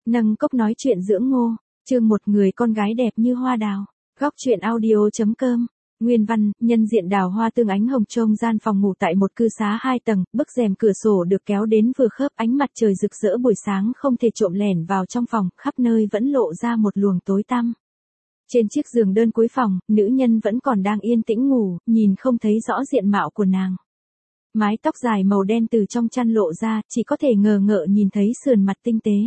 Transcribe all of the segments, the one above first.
Nâng cốc nói chuyện dưỡng ngô, chương một người con gái đẹp như hoa đào. Góc truyện audio.com. Nguyên văn, nhân diện đào hoa tương ánh hồng trông gian phòng ngủ tại một cư xá 2 tầng, bức rèm cửa sổ được kéo đến vừa khớp, ánh mặt trời rực rỡ buổi sáng không thể trộm lẻn vào trong phòng, khắp nơi vẫn lộ ra một luồng tối tăm. Trên chiếc giường đơn cuối phòng, nữ nhân vẫn còn đang yên tĩnh ngủ, nhìn không thấy rõ diện mạo của nàng. Mái tóc dài màu đen từ trong chăn lộ ra, chỉ có thể ngờ ngợ nhìn thấy sườn mặt tinh tế.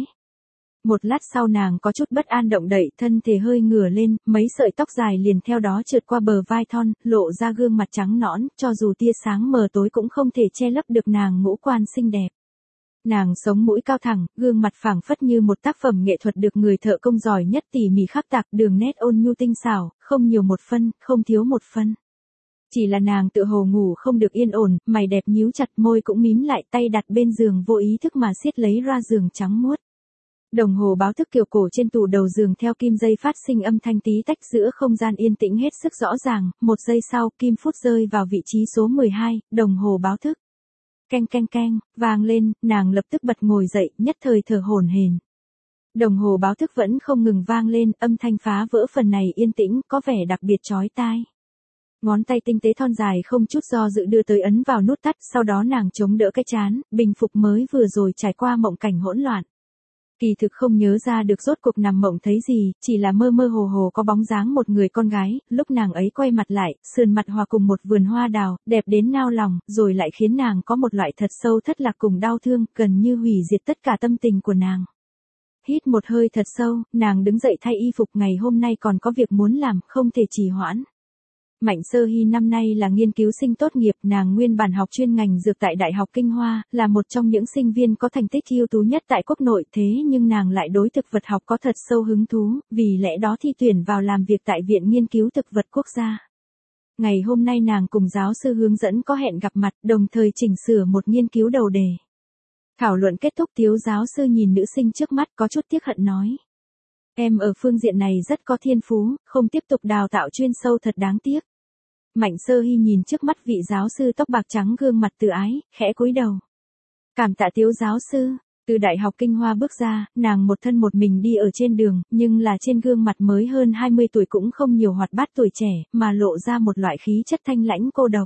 Một lát sau nàng có chút bất an động đậy thân thể hơi ngửa lên, mấy sợi tóc dài liền theo đó trượt qua bờ vai thon, lộ ra gương mặt trắng nõn, cho dù tia sáng mờ tối cũng không thể che lấp được nàng ngũ quan xinh đẹp. Nàng sống mũi cao thẳng, gương mặt phảng phất như một tác phẩm nghệ thuật được người thợ công giỏi nhất tỉ mỉ khắc tạc, đường nét ôn nhu tinh xảo, không nhiều một phân, không thiếu một phân. Chỉ là nàng tự hồ ngủ không được yên ổn, mày đẹp nhíu chặt, môi cũng mím lại, tay đặt bên giường vô ý thức mà siết lấy ra giường trắng muốt. Đồng hồ báo thức kiểu cổ trên tủ đầu giường theo kim dây phát sinh âm thanh tí tách giữa không gian yên tĩnh hết sức rõ ràng, một giây sau kim phút rơi vào vị trí số 12, đồng hồ báo thức. Keng keng keng, vang lên, nàng lập tức bật ngồi dậy, nhất thời thở hổn hển. Đồng hồ báo thức vẫn không ngừng vang lên, âm thanh phá vỡ phần này yên tĩnh, có vẻ đặc biệt chói tai. Ngón tay tinh tế thon dài không chút do dự đưa tới ấn vào nút tắt, sau đó nàng chống đỡ cái trán, bình phục mới vừa rồi trải qua mộng cảnh hỗn loạn. Kỳ thực không nhớ ra được rốt cuộc nằm mộng thấy gì, chỉ là mơ mơ hồ hồ có bóng dáng một người con gái, lúc nàng ấy quay mặt lại, sườn mặt hòa cùng một vườn hoa đào, đẹp đến nao lòng, rồi lại khiến nàng có một loại thật sâu thất lạc cùng đau thương, gần như hủy diệt tất cả tâm tình của nàng. Hít một hơi thật sâu, nàng đứng dậy thay y phục, ngày hôm nay còn có việc muốn làm, không thể trì hoãn. Mạnh Sơ Hy năm nay là nghiên cứu sinh tốt nghiệp, nàng nguyên bản học chuyên ngành dược tại Đại học Kinh Hoa, là một trong những sinh viên có thành tích ưu tú nhất tại quốc nội, thế nhưng nàng lại đối thực vật học có thật sâu hứng thú, vì lẽ đó thi tuyển vào làm việc tại Viện Nghiên cứu Thực vật Quốc gia. Ngày hôm nay nàng cùng giáo sư hướng dẫn có hẹn gặp mặt, đồng thời chỉnh sửa một nghiên cứu đầu đề. Thảo luận kết thúc, thiếu giáo sư nhìn nữ sinh trước mắt có chút tiếc hận nói. Em ở phương diện này rất có thiên phú, không tiếp tục đào tạo chuyên sâu thật đáng tiếc. Mạnh Sơ Hy nhìn trước mắt vị giáo sư tóc bạc trắng gương mặt từ ái, khẽ cúi đầu. Cảm tạ thiếu giáo sư. Từ Đại học Kinh Hoa bước ra, nàng một thân một mình đi ở trên đường, nhưng là trên gương mặt mới hơn 20 tuổi cũng không nhiều hoạt bát tuổi trẻ, mà lộ ra một loại khí chất thanh lãnh cô độc.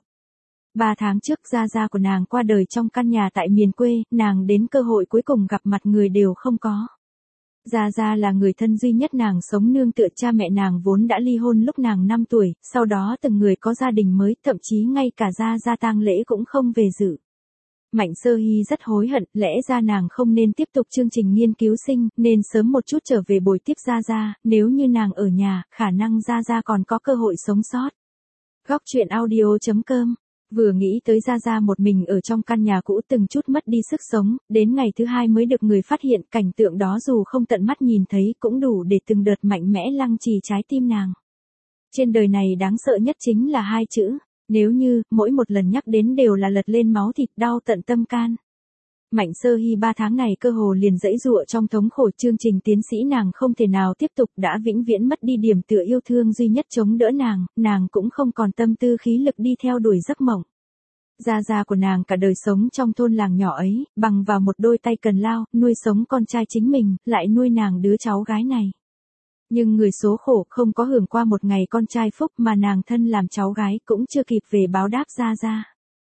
3 tháng trước gia gia của nàng qua đời trong căn nhà tại miền quê, nàng đến cơ hội cuối cùng gặp mặt người đều không có. Gia Gia là người thân duy nhất nàng sống nương tựa, cha mẹ nàng vốn đã ly hôn lúc nàng 5 tuổi, sau đó từng người có gia đình mới, thậm chí ngay cả Gia Gia tang lễ cũng không về dự. Mạnh Sơ Hy rất hối hận, lẽ ra nàng không nên tiếp tục chương trình nghiên cứu sinh, nên sớm một chút trở về bồi tiếp Gia Gia, nếu như nàng ở nhà, khả năng Gia Gia còn có cơ hội sống sót. Góc truyện audio.com. Vừa nghĩ tới Gia Gia một mình ở trong căn nhà cũ từng chút mất đi sức sống, đến ngày thứ 2 mới được người phát hiện, cảnh tượng đó dù không tận mắt nhìn thấy cũng đủ để từng đợt mạnh mẽ lăng trì trái tim nàng. Trên đời này đáng sợ nhất chính là 2 chữ, nếu như, mỗi một lần nhắc đến đều là lật lên máu thịt, đau tận tâm can. Mạnh Sơ Hy 3 tháng này cơ hồ liền dẫy dụa trong thống khổ, chương trình tiến sĩ nàng không thể nào tiếp tục, đã vĩnh viễn mất đi điểm tựa yêu thương duy nhất chống đỡ nàng cũng không còn tâm tư khí lực đi theo đuổi giấc mộng. Gia Gia của nàng cả đời sống trong thôn làng nhỏ ấy, bằng vào một đôi tay cần lao, nuôi sống con trai chính mình, lại nuôi nàng đứa cháu gái này. Nhưng người số khổ không có hưởng qua một ngày con trai phúc mà nàng thân làm cháu gái cũng chưa kịp về báo đáp Gia Gia.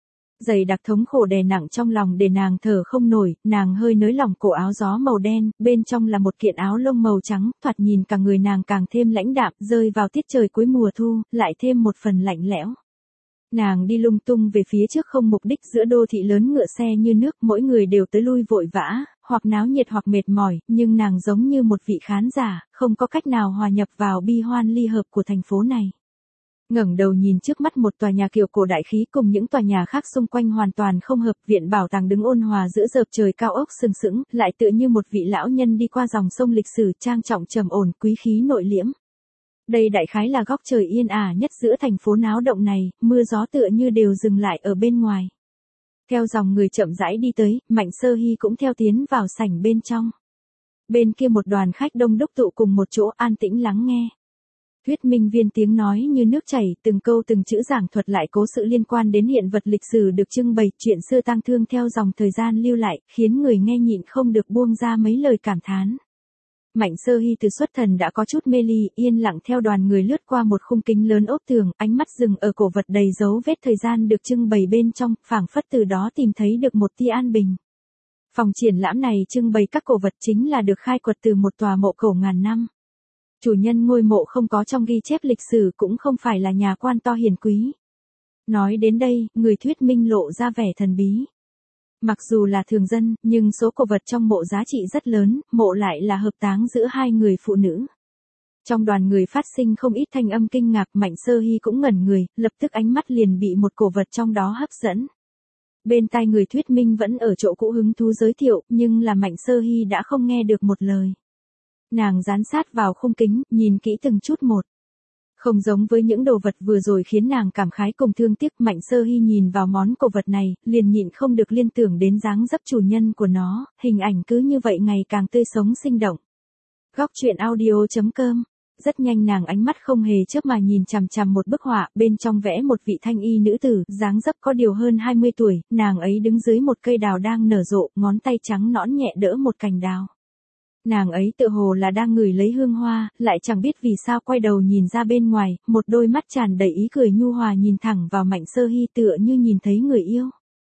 Dày đặc thống khổ đè nặng trong lòng để nàng thở không nổi, nàng hơi nới lỏng cổ áo gió màu đen, bên trong là một kiện áo lông màu trắng, thoạt nhìn cả người nàng càng thêm lãnh đạm, rơi vào tiết trời cuối mùa thu, lại thêm một phần lạnh lẽo. Nàng đi lung tung về phía trước không mục đích, giữa đô thị lớn ngựa xe như nước, mỗi người đều tới lui vội vã, hoặc náo nhiệt hoặc mệt mỏi, nhưng nàng giống như một vị khán giả, không có cách nào hòa nhập vào bi hoan ly hợp của thành phố này. Ngẩng đầu nhìn trước mắt một tòa nhà kiểu cổ đại khí cùng những tòa nhà khác xung quanh hoàn toàn không hợp, viện bảo tàng đứng ôn hòa giữa dợp trời cao ốc sừng sững, lại tựa như một vị lão nhân đi qua dòng sông lịch sử, trang trọng trầm ổn, quý khí nội liễm. Đây đại khái là góc trời yên ả nhất giữa thành phố náo động này, mưa gió tựa như đều dừng lại ở bên ngoài. Theo dòng người chậm rãi đi tới, Mạnh Sơ Hy cũng theo tiến vào sảnh bên trong. Bên kia một đoàn khách đông đúc tụ cùng một chỗ an tĩnh lắng nghe. Thuyết minh viên tiếng nói như nước chảy, từng câu từng chữ giảng thuật lại cố sự liên quan đến hiện vật lịch sử được trưng bày, chuyện xưa tang thương theo dòng thời gian lưu lại, khiến người nghe nhịn không được buông ra mấy lời cảm thán. Mạnh Sơ Hy từ xuất thần đã có chút mê ly, yên lặng theo đoàn người lướt qua một khung kính lớn ốp tường, ánh mắt dừng ở cổ vật đầy dấu vết thời gian được trưng bày bên trong, phảng phất từ đó tìm thấy được một tia an bình. Phòng triển lãm này trưng bày các cổ vật chính là được khai quật từ một tòa mộ cổ ngàn năm. Chủ nhân ngôi mộ không có trong ghi chép lịch sử, cũng không phải là nhà quan to hiền quý. Nói đến đây, người thuyết minh lộ ra vẻ thần bí. Mặc dù là thường dân, nhưng số cổ vật trong mộ giá trị rất lớn, mộ lại là hợp táng giữa hai người phụ nữ. Trong đoàn người phát sinh không ít thanh âm kinh ngạc, Mạnh Sơ Hy cũng ngẩn người, lập tức ánh mắt liền bị một cổ vật trong đó hấp dẫn. Bên tai người thuyết minh vẫn ở chỗ cũ hứng thú giới thiệu, nhưng là Mạnh Sơ Hy đã không nghe được một lời. Nàng dán sát vào khung kính, nhìn kỹ từng chút một. Không giống với những đồ vật vừa rồi khiến nàng cảm khái cùng thương tiếc, Mạnh Sơ Hy nhìn vào món cổ vật này, liền nhịn không được liên tưởng đến dáng dấp chủ nhân của nó, hình ảnh cứ như vậy ngày càng tươi sống sinh động. Góc truyện audio.com. Rất nhanh nàng ánh mắt không hề chớp mà nhìn chằm chằm một bức họa, bên trong vẽ một vị thanh y nữ tử, dáng dấp có điều hơn 20 tuổi, nàng ấy đứng dưới một cây đào đang nở rộ, ngón tay trắng nõn nhẹ đỡ một cành đào. Nàng ấy tựa hồ là đang ngửi lấy hương hoa, lại chẳng biết vì sao quay đầu nhìn ra bên ngoài, một đôi mắt tràn đầy ý cười nhu hòa nhìn thẳng vào Mạnh Sơ Hy tựa như nhìn thấy người yêu.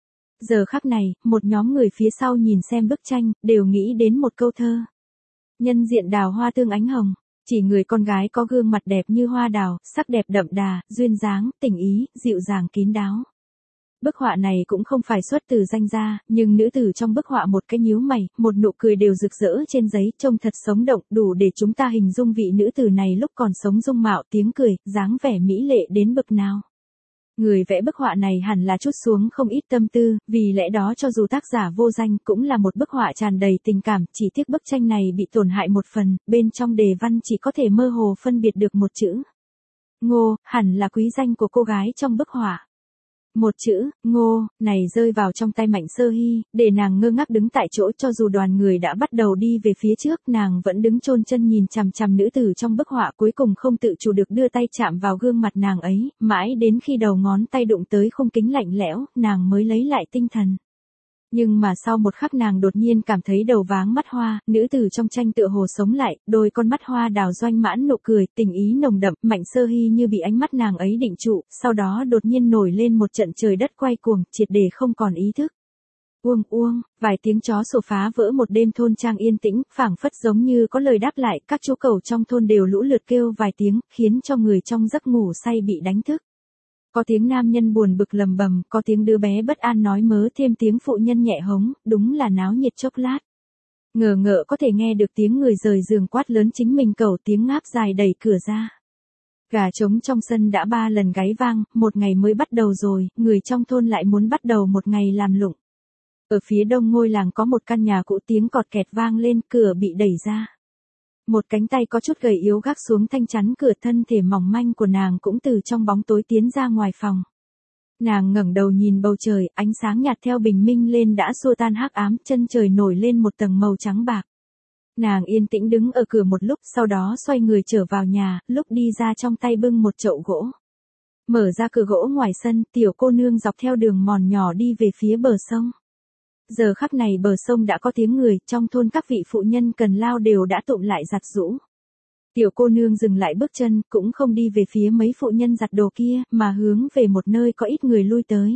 Giờ khắc này, một nhóm người phía sau nhìn xem bức tranh, đều nghĩ đến một câu thơ. Nhân diện đào hoa tương ánh hồng, chỉ người con gái có gương mặt đẹp như hoa đào, sắc đẹp đậm đà, duyên dáng, tình ý, dịu dàng kín đáo. Bức họa này cũng không phải xuất từ danh gia, nhưng nữ tử trong bức họa một cái nhíu mày, một nụ cười đều rực rỡ trên giấy, trông thật sống động, đủ để chúng ta hình dung vị nữ tử này lúc còn sống dung mạo, tiếng cười, dáng vẻ mỹ lệ đến bậc nào. Người vẽ bức họa này hẳn là chút xuống không ít tâm tư, vì lẽ đó cho dù tác giả vô danh cũng là một bức họa tràn đầy tình cảm, chỉ tiếc bức tranh này bị tổn hại một phần, bên trong đề văn chỉ có thể mơ hồ phân biệt được một chữ. Ngô, hẳn là quý danh của cô gái trong bức họa. Một chữ, Ngô, này rơi vào trong tay Mạnh Sơ Hy, để nàng ngơ ngác đứng tại chỗ, cho dù đoàn người đã bắt đầu đi về phía trước, nàng vẫn đứng chôn chân nhìn chằm chằm nữ tử trong bức họa, cuối cùng không tự chủ được đưa tay chạm vào gương mặt nàng ấy, mãi đến khi đầu ngón tay đụng tới khung kính lạnh lẽo, nàng mới lấy lại tinh thần. Nhưng mà sau một khắc nàng đột nhiên cảm thấy đầu váng mắt hoa, nữ tử trong tranh tựa hồ sống lại, đôi con mắt hoa đào doanh mãn nụ cười, tình ý nồng đậm, Mạnh Sơ Hy như bị ánh mắt nàng ấy định trụ, sau đó đột nhiên nổi lên một trận trời đất quay cuồng, triệt để không còn ý thức. Uông uông, vài tiếng chó sủa phá vỡ một đêm thôn trang yên tĩnh, phảng phất giống như có lời đáp lại, các chú cẩu trong thôn đều lũ lượt kêu vài tiếng, khiến cho người trong giấc ngủ say bị đánh thức. Có tiếng nam nhân buồn bực lầm bầm, có tiếng đứa bé bất an nói mớ, thêm tiếng phụ nhân nhẹ hống, đúng là náo nhiệt chốc lát. Ngờ ngợ có thể nghe được tiếng người rời giường quát lớn chính mình, cẩu tiếng ngáp dài đẩy cửa ra. Gà trống trong sân đã 3 lần gáy vang, một ngày mới bắt đầu rồi, người trong thôn lại muốn bắt đầu một ngày làm lụng. Ở phía đông ngôi làng có một căn nhà cũ, tiếng cọt kẹt vang lên, cửa bị đẩy ra. Một cánh tay có chút gầy yếu gác xuống thanh chắn cửa, thân thể mỏng manh của nàng cũng từ trong bóng tối tiến ra ngoài phòng. Nàng ngẩng đầu nhìn bầu trời, ánh sáng nhạt theo bình minh lên đã xua tan hắc ám, chân trời nổi lên một tầng màu trắng bạc. Nàng yên tĩnh đứng ở cửa một lúc, sau đó xoay người trở vào nhà, lúc đi ra trong tay bưng một chậu gỗ. Mở ra cửa gỗ ngoài sân, tiểu cô nương dọc theo đường mòn nhỏ đi về phía bờ sông. Giờ khắc này bờ sông đã có tiếng người, trong thôn các vị phụ nhân cần lao đều đã tụm lại giặt giũ. Tiểu cô nương dừng lại bước chân, cũng không đi về phía mấy phụ nhân giặt đồ kia, mà hướng về một nơi có ít người lui tới.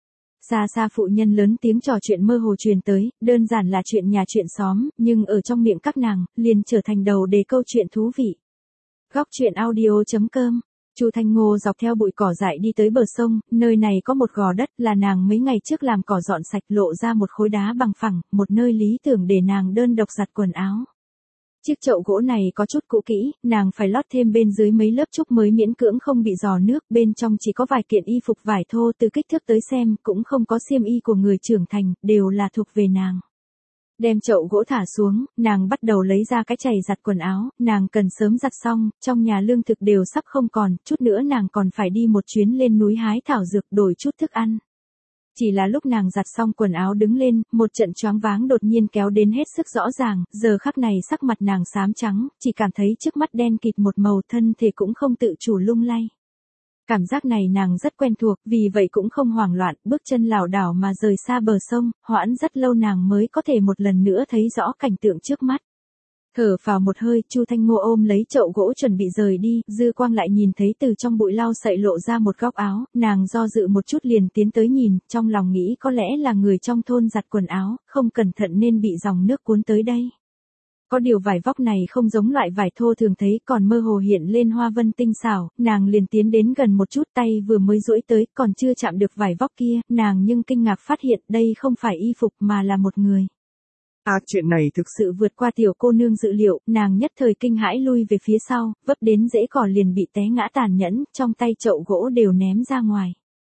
Xa xa phụ nhân lớn tiếng trò chuyện mơ hồ truyền tới, đơn giản là chuyện nhà chuyện xóm, nhưng ở trong miệng các nàng, liền trở thành đầu đề câu chuyện thú vị. Góc truyện audio.com. Chu Thanh Ngô dọc theo bụi cỏ dại đi tới bờ sông, nơi này có một gò đất là nàng mấy ngày trước làm cỏ dọn sạch, lộ ra một khối đá bằng phẳng, một nơi lý tưởng để nàng đơn độc giặt quần áo. Chiếc chậu gỗ này có chút cũ kỹ, nàng phải lót thêm bên dưới mấy lớp trúc mới miễn cưỡng không bị rò nước, bên trong chỉ có vài kiện y phục vải thô, từ kích thước tới xem cũng không có xiêm y của người trưởng thành, đều là thuộc về nàng. Đem chậu gỗ thả xuống, nàng bắt đầu lấy ra cái chày giặt quần áo, nàng cần sớm giặt xong, trong nhà lương thực đều sắp không còn, chút nữa nàng còn phải đi một chuyến lên núi hái thảo dược đổi chút thức ăn. Chỉ là lúc nàng giặt xong quần áo đứng lên, một trận choáng váng đột nhiên kéo đến hết sức rõ ràng, giờ khắc này sắc mặt nàng xám trắng, chỉ cảm thấy trước mắt đen kịt một màu, thân thể cũng không tự chủ lung lay. Cảm giác này nàng rất quen thuộc, vì vậy cũng không hoảng loạn, bước chân lảo đảo mà rời xa bờ sông, hoãn rất lâu nàng mới có thể một lần nữa thấy rõ cảnh tượng trước mắt. Thở phào một hơi, Chu Thanh Ngô ôm lấy chậu gỗ chuẩn bị rời đi, dư quang lại nhìn thấy từ trong bụi lau sậy lộ ra một góc áo, nàng do dự một chút liền tiến tới nhìn, trong lòng nghĩ có lẽ là người trong thôn giặt quần áo, không cẩn thận nên bị dòng nước cuốn tới đây. Có điều vải vóc này không giống loại vải thô thường thấy, còn mơ hồ hiện lên hoa vân tinh xảo, nàng liền tiến đến gần một chút, tay vừa mới duỗi tới, còn chưa chạm được vải vóc kia, nàng nhưng kinh ngạc phát hiện đây không phải y phục mà là một người. Chuyện này thực Sự vượt qua tiểu cô nương dự liệu, nàng nhất thời kinh hãi lui về phía sau, vấp đến rễ cỏ liền bị té ngã tàn nhẫn, trong tay chậu gỗ đều ném ra ngoài.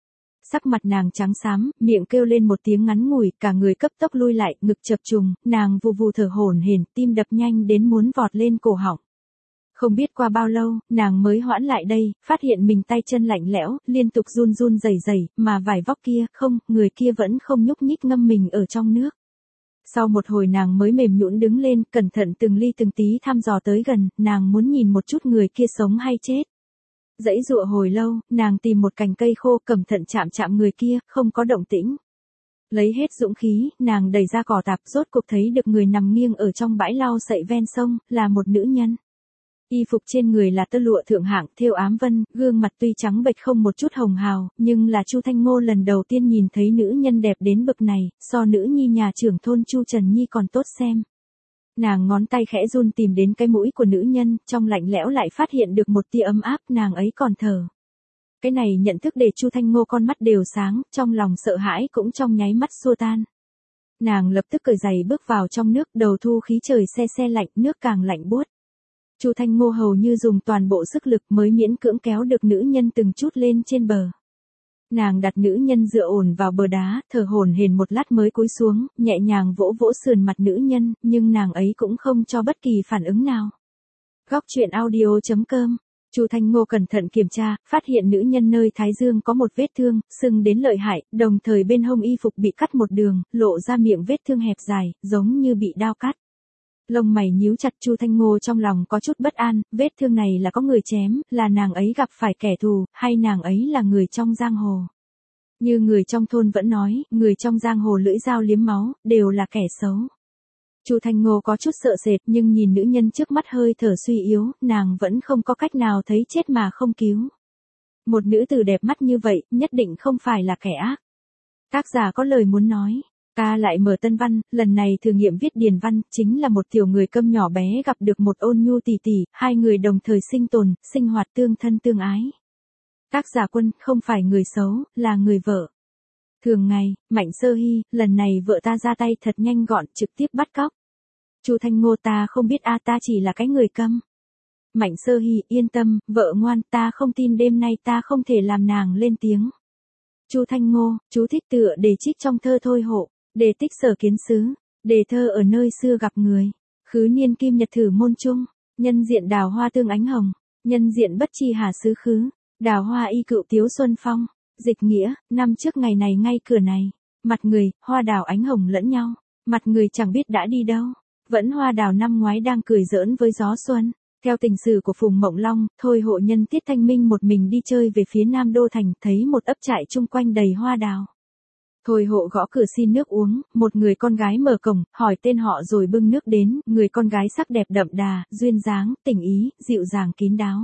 Sắc mặt nàng trắng xám, miệng kêu lên một tiếng ngắn ngủi, cả người cấp tốc lui lại, ngực chập trùng, nàng vù vù thở hổn hển, tim đập nhanh đến muốn vọt lên cổ họng. Không biết qua bao lâu, nàng mới hoãn lại đây, phát hiện mình tay chân lạnh lẽo, liên tục run run rẩy rẩy, mà vải vóc kia, không, người kia vẫn không nhúc nhích ngâm mình ở trong nước. Sau một hồi nàng mới mềm nhũn đứng lên, cẩn thận từng ly từng tí thăm dò tới gần, nàng muốn nhìn một chút người kia sống hay chết. Dãy dụa hồi lâu, nàng tìm một cành cây khô, cẩn thận chạm chạm người kia, không có động tĩnh. Lấy hết dũng khí, nàng đẩy ra cỏ tạp, rốt cuộc thấy được người nằm nghiêng ở trong bãi lau sậy ven sông, là một nữ nhân. Y phục trên người là tơ lụa thượng hạng, thêu ám vân, gương mặt tuy trắng bệch không một chút hồng hào, nhưng là Chu Thanh Ngô lần đầu tiên nhìn thấy nữ nhân đẹp đến bậc này, so nữ nhi nhà trưởng thôn Chu Trần Nhi còn tốt xem. Nàng ngón tay khẽ run tìm đến cái mũi của nữ nhân, trong lạnh lẽo lại phát hiện được một tia ấm áp, nàng ấy còn thở. Cái này nhận thức để Chu Thanh Ngô con mắt đều sáng, trong lòng sợ hãi cũng trong nháy mắt xua tan. Nàng lập tức cởi giày bước vào trong nước, đầu thu khí trời se se lạnh, nước càng lạnh buốt. Chu Thanh Ngô hầu như dùng toàn bộ sức lực mới miễn cưỡng kéo được nữ nhân từng chút lên trên bờ. Nàng đặt nữ nhân dựa ổn vào bờ đá, thở hổn hển một lát mới cúi xuống, nhẹ nhàng vỗ vỗ sườn mặt nữ nhân, nhưng nàng ấy cũng không cho bất kỳ phản ứng nào. Góc truyện audio.com. Chu Thanh Ngô cẩn thận kiểm tra, phát hiện nữ nhân nơi thái dương có một vết thương, sưng đến lợi hại, đồng thời bên hông y phục bị cắt một đường, lộ ra miệng vết thương hẹp dài, giống như bị đao cắt. Lông mày nhíu chặt, Chu Thanh Ngô trong lòng có chút bất an, vết thương này là có người chém, là nàng ấy gặp phải kẻ thù, hay nàng ấy là người trong giang hồ. Như người trong thôn vẫn nói, người trong giang hồ lưỡi dao liếm máu, đều là kẻ xấu. Chu Thanh Ngô có chút sợ sệt, nhưng nhìn nữ nhân trước mắt hơi thở suy yếu, nàng vẫn không có cách nào thấy chết mà không cứu. Một nữ tử đẹp mắt như vậy, nhất định không phải là kẻ ác. Tác giả có lời muốn nói. Ta lại mở tân văn, lần này thử nghiệm viết điền văn, chính là một tiểu người câm nhỏ bé gặp được một ôn nhu tỷ tỷ, hai người đồng thời sinh tồn, sinh hoạt tương thân tương ái. Tác giả Quân, không phải người xấu, là người vợ. Thường ngày, Mạnh Sơ Hy, lần này vợ ta ra tay thật nhanh gọn, trực tiếp bắt cóc. Chu Thanh Ngô, ta không biết ta chỉ là cái người câm. Mạnh Sơ Hy, yên tâm, vợ ngoan, ta không tin đêm nay ta không thể làm nàng lên tiếng. Chu Thanh Ngô, chú thích tựa đề trích trong thơ Thôi Hộ. Đề tích Sở Kiến Sứ, đề thơ ở nơi xưa gặp người, khứ niên kim nhật thử môn trung, nhân diện đào hoa tương ánh hồng, nhân diện bất tri hà xứ khứ, đào hoa y cựu tiếu xuân phong, dịch nghĩa, năm trước ngày này ngay cửa này, mặt người, hoa đào ánh hồng lẫn nhau, mặt người chẳng biết đã đi đâu, vẫn hoa đào năm ngoái đang cười giỡn với gió xuân. Theo tình sử của Phùng Mộng Long, Thôi Hộ nhân Tiết Thanh Minh một mình đi chơi về phía Nam Đô Thành, thấy một ấp trại chung quanh đầy hoa đào. Thôi Hộ gõ cửa xin nước uống, một người con gái mở cổng, hỏi tên họ rồi bưng nước đến, người con gái sắc đẹp đậm đà, duyên dáng, tình ý, dịu dàng kín đáo.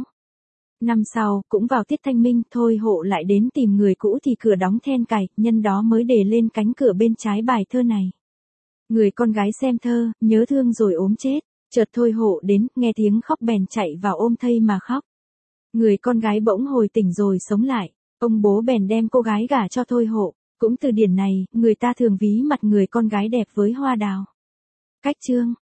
Năm sau, cũng vào Tiết Thanh Minh, Thôi Hộ lại đến tìm người cũ thì cửa đóng then cài, nhân đó mới để lên cánh cửa bên trái bài thơ này. Người con gái xem thơ, nhớ thương rồi ốm chết, chợt Thôi Hộ đến, nghe tiếng khóc bèn chạy vào ôm thây mà khóc. Người con gái bỗng hồi tỉnh rồi sống lại, ông bố bèn đem cô gái gả cho Thôi Hộ. Cũng từ điển này, người ta thường ví mặt người con gái đẹp với hoa đào. Cách chương.